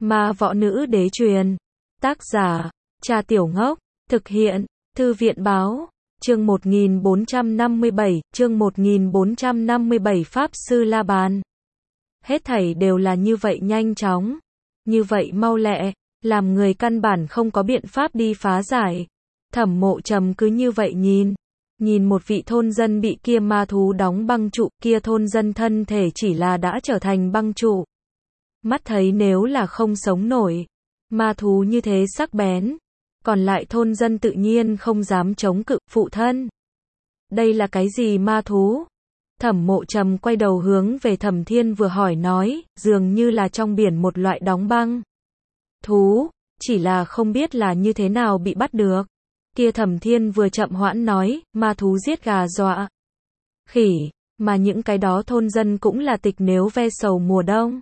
Ma võ nữ đế truyền. Tác giả, Trà Tiểu Ngốc. Thực hiện, Thư viện báo. Chương 1457, chương 1457 Pháp Sư La Bàn. Hết thảy đều là như vậy nhanh chóng, như vậy mau lẹ, làm người căn bản không có biện pháp đi phá giải. Thẩm Mộ Trầm cứ như vậy nhìn một vị thôn dân bị kia ma thú đóng băng trụ, kia thôn dân thân thể chỉ là đã trở thành băng trụ. Mắt thấy nếu là không sống nổi, ma thú như thế sắc bén, còn lại thôn dân tự nhiên không dám chống cự. Phụ thân, đây là cái gì ma thú? Thẩm Mộ Trầm quay đầu hướng về Thẩm Thiên vừa hỏi nói, dường như là trong biển một loại đóng băng thú, chỉ là không biết là như thế nào bị bắt được. Kia Thẩm Thiên vừa chậm hoãn nói, ma thú giết gà dọa khỉ, mà những cái đó thôn dân cũng là tịch nếu ve sầu mùa đông.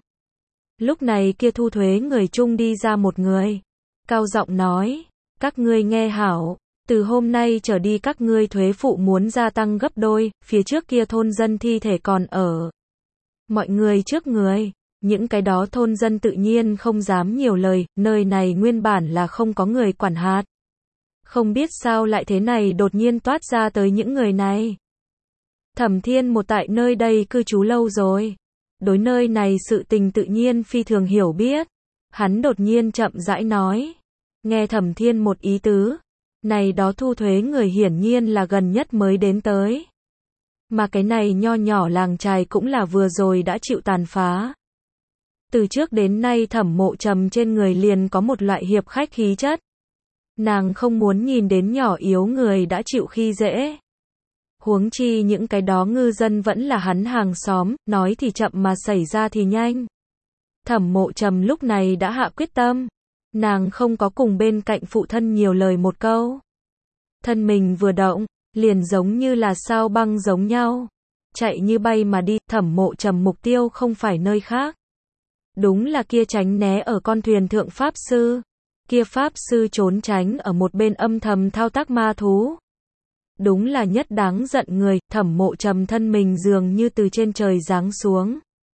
Lúc này kia thu thuế người chung đi ra một người, cao giọng nói, các ngươi nghe hảo, từ hôm nay trở đi các ngươi thuế phụ muốn gia tăng gấp đôi, phía trước kia thôn dân thi thể còn ở mọi người trước người. Những cái đó thôn dân tự nhiên không dám nhiều lời, nơi này nguyên bản là không có người quản hạt. Không biết sao lại thế này đột nhiên toát ra tới những người này. Thẩm Thiên một tại nơi đây cư trú lâu rồi, đối nơi này sự tình tự nhiên phi thường hiểu biết. Hắn đột nhiên chậm rãi nói, nghe Thẩm Thiên một ý tứ, này đó thu thuế người hiển nhiên là gần nhất mới đến tới. Mà cái này nho nhỏ làng trài cũng là vừa rồi đã chịu tàn phá. Từ trước đến nay Thẩm Mộ Trầm trên người liền có một loại hiệp khách khí chất. Nàng không muốn nhìn đến nhỏ yếu người đã chịu khi dễ. Huống chi những cái đó ngư dân vẫn là hắn hàng xóm, nói thì chậm mà xảy ra thì nhanh. Thẩm Mộ Trầm lúc này đã hạ quyết tâm. Nàng không có cùng bên cạnh phụ thân nhiều lời một câu. Thân mình vừa động, liền giống như là sao băng giống nhau. Chạy như bay mà đi. Thẩm Mộ Trầm mục tiêu không phải nơi khác. Đúng là kia tránh né ở con thuyền thượng Pháp Sư. Kia Pháp Sư trốn tránh ở một bên âm thầm thao tác ma thú. Đúng là nhất đáng giận người. Thẩm Mộ Trầm thân mình dường như từ trên trời giáng xuống.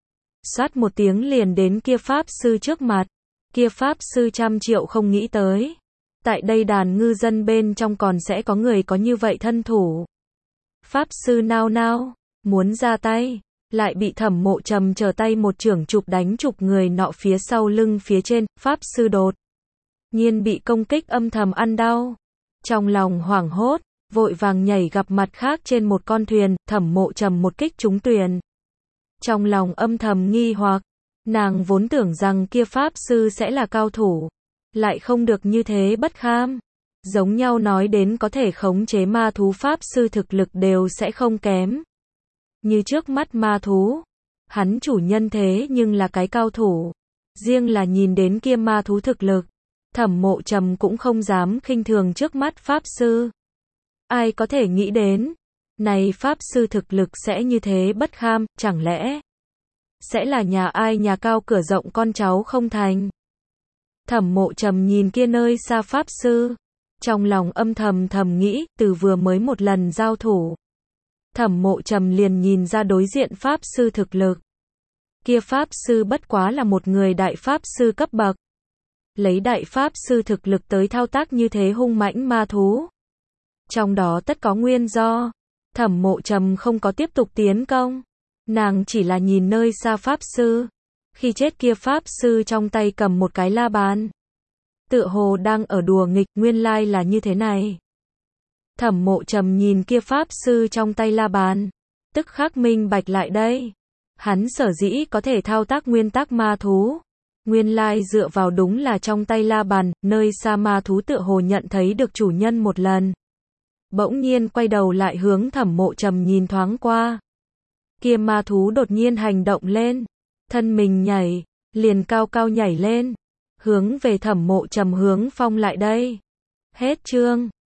Xoát một tiếng liền đến kia Pháp Sư trước mặt. Kia Pháp Sư trăm triệu không nghĩ tới. Tại đây đàn ngư dân bên trong còn sẽ có người có như vậy thân thủ. Pháp Sư nao nao, muốn ra tay, lại bị Thẩm Mộ Trầm trở tay một chưởng chụp đánh chụp người nọ phía sau lưng phía trên. Pháp Sư đột nhiên bị công kích âm thầm ăn đau. Trong lòng hoảng hốt, vội vàng nhảy gặp mặt khác trên một con thuyền. Thẩm Mộ Trầm một kích trúng thuyền. Trong lòng âm thầm nghi hoặc, nàng vốn tưởng rằng kia Pháp Sư sẽ là cao thủ, lại không được như thế bất kham. Giống nhau nói đến có thể khống chế ma thú Pháp Sư thực lực đều sẽ không kém. Như trước mắt ma thú, hắn chủ nhân thế nhưng là cái cao thủ. Riêng là nhìn đến kia ma thú thực lực, Thẩm Mộ Trầm cũng không dám khinh thường trước mắt Pháp Sư. Ai có thể nghĩ đến, này Pháp Sư thực lực sẽ như thế bất kham, chẳng lẽ sẽ là nhà ai nhà cao cửa rộng con cháu không thành. Thẩm Mộ Trầm nhìn kia nơi xa Pháp Sư, trong lòng âm thầm nghĩ, từ vừa mới một lần giao thủ, Thẩm Mộ Trầm liền nhìn ra đối diện Pháp Sư thực lực. Kia Pháp Sư bất quá là một người đại Pháp Sư cấp bậc. Lấy đại Pháp Sư thực lực tới thao tác như thế hung mãnh ma thú. Trong đó tất có nguyên do. Thẩm Mộ Trầm không có tiếp tục tiến công. Nàng chỉ là nhìn nơi xa Pháp Sư. Khi chết kia Pháp Sư trong tay cầm một cái la bàn. Tựa hồ đang ở đùa nghịch, nguyên lai là như thế này. Thẩm Mộ Trầm nhìn kia Pháp Sư trong tay la bàn. Tức khắc minh bạch lại đây. Hắn sở dĩ có thể thao tác nguyên tắc ma thú. Nguyên lai dựa vào đúng là trong tay la bàn, nơi xa ma thú tựa hồ nhận thấy được chủ nhân một lần. Bỗng nhiên quay đầu lại hướng Thẩm Mộ Trầm nhìn thoáng qua. Kia ma thú đột nhiên hành động lên. Thân mình nhảy, liền cao cao nhảy lên. Hướng về Thẩm Mộ Trầm hướng phong lại đây. Hết chương.